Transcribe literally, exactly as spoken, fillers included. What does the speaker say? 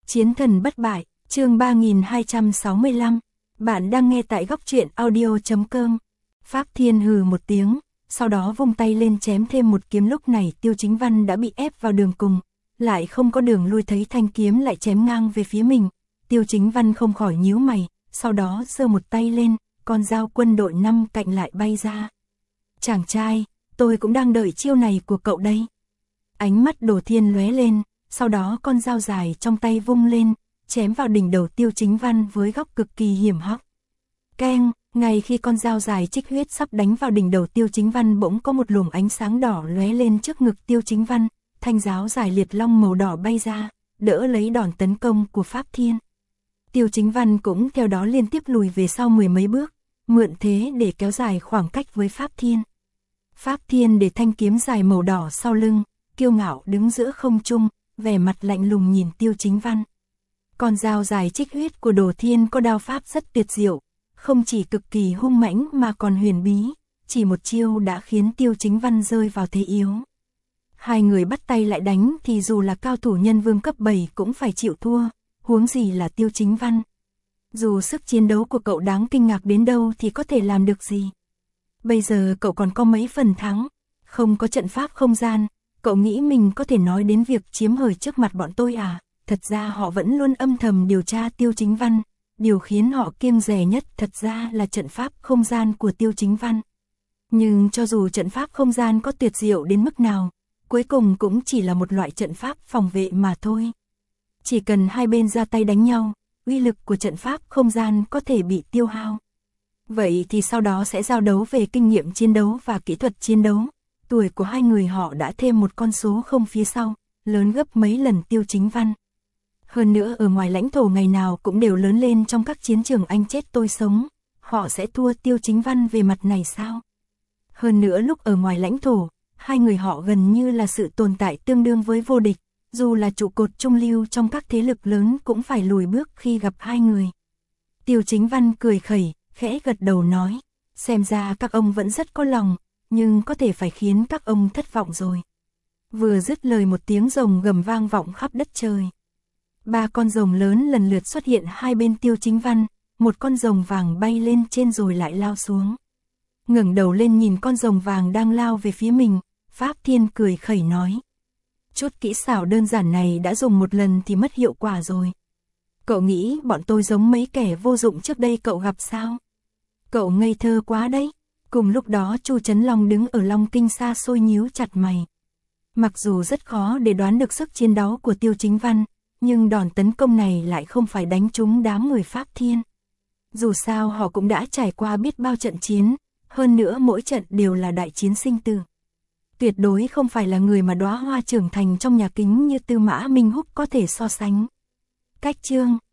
Chiến thần bất bại, chương ba nghìn hai trăm sáu mươi lăm. Bạn đang nghe tại góc truyện audio chấm com. Pháp Thiên hừ một tiếng, sau đó vung tay lên chém thêm một kiếm. Lúc này Tiêu Chính Văn đã bị ép vào đường cùng, lại không có đường lui, thấy thanh kiếm lại chém ngang về phía mình. Tiêu Chính Văn không khỏi nhíu mày, sau đó giơ một tay lên, con dao quân đội năm cạnh lại bay ra. Chàng trai, tôi cũng đang đợi chiêu này của cậu đây. Ánh mắt Đồ Thiên lóe lên, sau đó con dao dài trong tay vung lên, chém vào đỉnh đầu Tiêu Chính Văn với góc cực kỳ hiểm hóc. Keng, ngay khi con dao dài trích huyết sắp đánh vào đỉnh đầu Tiêu Chính Văn, bỗng có một luồng ánh sáng đỏ lóe lên trước ngực Tiêu Chính Văn, thanh giáo dài liệt long màu đỏ bay ra, đỡ lấy đòn tấn công của Pháp Thiên. Tiêu Chính Văn cũng theo đó liên tiếp lùi về sau mười mấy bước, mượn thế để kéo dài khoảng cách với Pháp Thiên. Pháp Thiên để thanh kiếm dài màu đỏ sau lưng, kiêu ngạo đứng giữa không trung, vẻ mặt lạnh lùng nhìn Tiêu Chính Văn. Con dao dài trích huyết của Đồ Thiên có đao pháp rất tuyệt diệu, không chỉ cực kỳ hung mãnh mà còn huyền bí, chỉ một chiêu đã khiến Tiêu Chính Văn rơi vào thế yếu. Hai người bắt tay lại đánh thì dù là cao thủ nhân vương cấp bảy cũng phải chịu thua, huống gì là Tiêu Chính Văn. Dù sức chiến đấu của cậu đáng kinh ngạc đến đâu thì có thể làm được gì. Bây giờ cậu còn có mấy phần thắng, không có trận pháp không gian, cậu nghĩ mình có thể nói đến việc chiếm hời trước mặt bọn tôi à? Thật ra họ vẫn luôn âm thầm điều tra Tiêu Chính Văn, điều khiến họ kiêng dè nhất thật ra là trận pháp không gian của Tiêu Chính Văn. Nhưng cho dù trận pháp không gian có tuyệt diệu đến mức nào, cuối cùng cũng chỉ là một loại trận pháp phòng vệ mà thôi. Chỉ cần hai bên ra tay đánh nhau, uy lực của trận pháp không gian có thể bị tiêu hao. Vậy thì sau đó sẽ giao đấu về kinh nghiệm chiến đấu và kỹ thuật chiến đấu. Tuổi của hai người họ đã thêm một con số không phía sau, lớn gấp mấy lần Tiêu Chính Văn. Hơn nữa ở ngoài lãnh thổ ngày nào cũng đều lớn lên trong các chiến trường anh chết tôi sống, họ sẽ thua Tiêu Chính Văn về mặt này sao? Hơn nữa lúc ở ngoài lãnh thổ, hai người họ gần như là sự tồn tại tương đương với vô địch, dù là trụ cột trung lưu trong các thế lực lớn cũng phải lùi bước khi gặp hai người. Tiêu Chính Văn cười khẩy, khẽ gật đầu nói, xem ra các ông vẫn rất có lòng, nhưng có thể phải khiến các ông thất vọng rồi. Vừa dứt lời một tiếng rồng gầm vang vọng khắp đất trời. Ba con rồng lớn lần lượt xuất hiện hai bên Tiêu Chính Văn, một con rồng vàng bay lên trên rồi lại lao xuống. Ngẩng đầu lên nhìn con rồng vàng đang lao về phía mình, Pháp Thiên cười khẩy nói. Chút kỹ xảo đơn giản này đã dùng một lần thì mất hiệu quả rồi. Cậu nghĩ bọn tôi giống mấy kẻ vô dụng trước đây cậu gặp sao? Cậu ngây thơ quá đấy. Cùng lúc đó Chu Trấn Long đứng ở Long Kinh xa xôi nhíu chặt mày. Mặc dù rất khó để đoán được sức chiến đấu của Tiêu Chính Văn, nhưng đòn tấn công này lại không phải đánh trúng đám người Pháp Thiên. Dù sao họ cũng đã trải qua biết bao trận chiến, hơn nữa mỗi trận đều là đại chiến sinh tử. Tuyệt đối không phải là người mà đóa hoa trưởng thành trong nhà kính như Tư Mã Minh Húc có thể so sánh. Cách chương